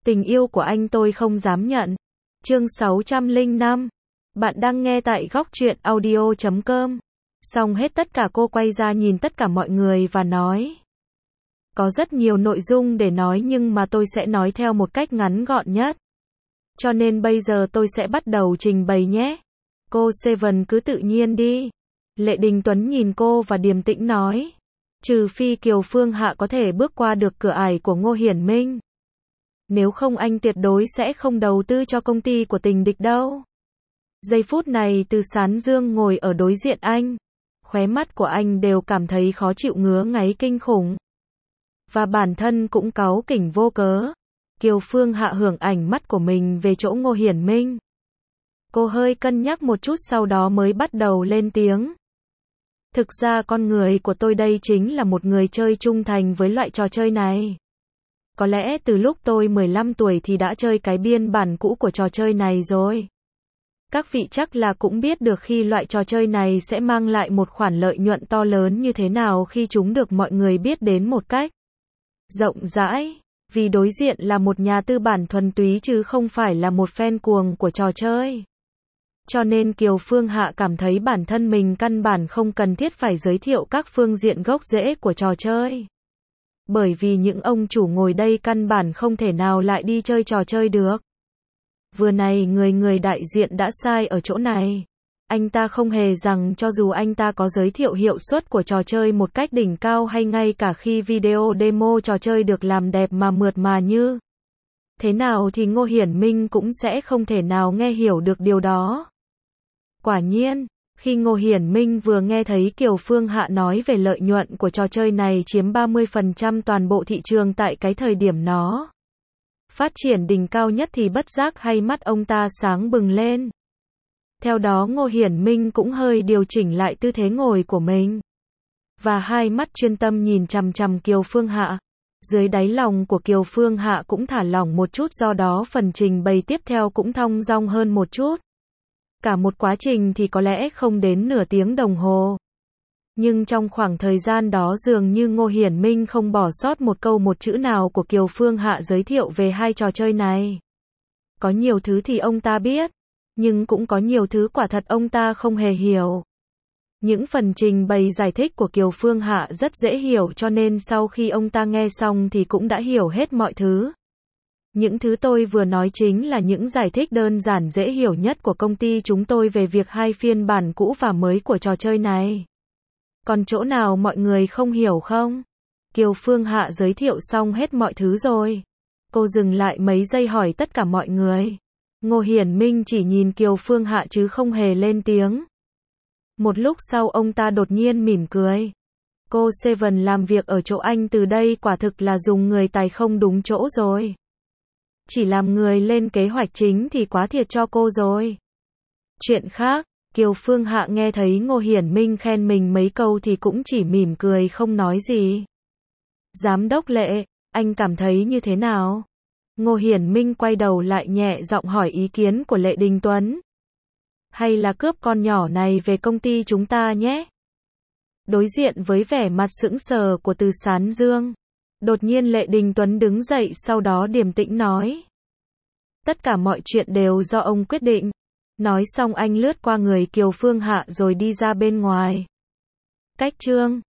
Tình yêu của anh tôi không dám nhận. Chương 605. Bạn đang nghe tại góc truyện audio.com. Xong hết tất cả cô quay ra nhìn tất cả mọi người và nói. Có rất nhiều nội dung để nói nhưng mà tôi sẽ nói theo một cách ngắn gọn nhất. Cho nên bây giờ tôi sẽ bắt đầu trình bày nhé. Cô Seven cứ tự nhiên đi. Lệ Đình Tuấn nhìn cô và điềm tĩnh nói. Trừ phi Kiều Phương Hạ có thể bước qua được cửa ải của Ngô Hiển Minh. Nếu không anh tuyệt đối sẽ không đầu tư cho công ty của tình địch đâu. Giây phút này Từ Sán Dương ngồi ở đối diện anh. Khóe mắt của anh đều cảm thấy khó chịu ngứa ngáy kinh khủng. Và bản thân cũng cáu kỉnh vô cớ. Kiều Phương Hạ hưởng ảnh mắt của mình về chỗ Ngô Hiển Minh. Cô hơi cân nhắc một chút sau đó mới bắt đầu lên tiếng. Thực ra con người của tôi đây chính là một người chơi trung thành với loại trò chơi này. Có lẽ từ lúc tôi 15 tuổi thì đã chơi cái biên bản cũ của trò chơi này rồi. Các vị chắc là cũng biết được khi loại trò chơi này sẽ mang lại một khoản lợi nhuận to lớn như thế nào khi chúng được mọi người biết đến một cách rộng rãi. Vì đối diện là một nhà tư bản thuần túy chứ không phải là một fan cuồng của trò chơi. Cho nên Kiều Phương Hạ cảm thấy bản thân mình căn bản không cần thiết phải giới thiệu các phương diện gốc rễ của trò chơi. Bởi vì những ông chủ ngồi đây căn bản không thể nào lại đi chơi trò chơi được. Vừa này người đại diện đã sai ở chỗ này. Anh ta không hề rằng cho dù anh ta có giới thiệu hiệu suất của trò chơi một cách đỉnh cao hay ngay cả khi video demo trò chơi được làm đẹp mà mượt mà như thế nào thì Ngô Hiển Minh cũng sẽ không thể nào nghe hiểu được điều đó. Quả nhiên, khi Ngô Hiển Minh vừa nghe thấy Kiều Phương Hạ nói về lợi nhuận của trò chơi này chiếm 30% toàn bộ thị trường tại cái thời điểm nó phát triển đỉnh cao nhất thì bất giác hai mắt ông ta sáng bừng lên. Theo đó Ngô Hiển Minh cũng hơi điều chỉnh lại tư thế ngồi của mình. Và hai mắt chuyên tâm nhìn chằm chằm Kiều Phương Hạ. Dưới đáy lòng của Kiều Phương Hạ cũng thả lỏng một chút, do đó phần trình bày tiếp theo cũng thong dong hơn một chút. Cả một quá trình thì có lẽ không đến nửa tiếng đồng hồ. Nhưng trong khoảng thời gian đó dường như Ngô Hiển Minh không bỏ sót một câu một chữ nào của Kiều Phương Hạ giới thiệu về hai trò chơi này. Có nhiều thứ thì ông ta biết, nhưng cũng có nhiều thứ quả thật ông ta không hề hiểu. Những phần trình bày giải thích của Kiều Phương Hạ rất dễ hiểu cho nên sau khi ông ta nghe xong thì cũng đã hiểu hết mọi thứ. Những thứ tôi vừa nói chính là những giải thích đơn giản dễ hiểu nhất của công ty chúng tôi về việc hai phiên bản cũ và mới của trò chơi này. Còn chỗ nào mọi người không hiểu không? Kiều Phương Hạ giới thiệu xong hết mọi thứ rồi. Cô dừng lại mấy giây hỏi tất cả mọi người. Ngô Hiển Minh chỉ nhìn Kiều Phương Hạ chứ không hề lên tiếng. Một lúc sau ông ta đột nhiên mỉm cười. Cô Seven làm việc ở chỗ anh từ đây quả thực là dùng người tài không đúng chỗ rồi. Chỉ làm người lên kế hoạch chính thì quá thiệt cho cô rồi. Chuyện khác, Kiều Phương Hạ nghe thấy Ngô Hiển Minh khen mình mấy câu thì cũng chỉ mỉm cười không nói gì. Giám đốc Lệ, anh cảm thấy như thế nào? Ngô Hiển Minh quay đầu lại nhẹ giọng hỏi ý kiến của Lệ Đình Tuấn. Hay là cướp con nhỏ này về công ty chúng ta nhé? Đối diện với vẻ mặt sững sờ của Từ Sán Dương, đột nhiên Lệ Đình Tuấn đứng dậy sau đó điềm tĩnh nói. Tất cả mọi chuyện đều do ông quyết định. Nói xong anh lướt qua người Kiều Phương Hạ rồi đi ra bên ngoài. Cách chương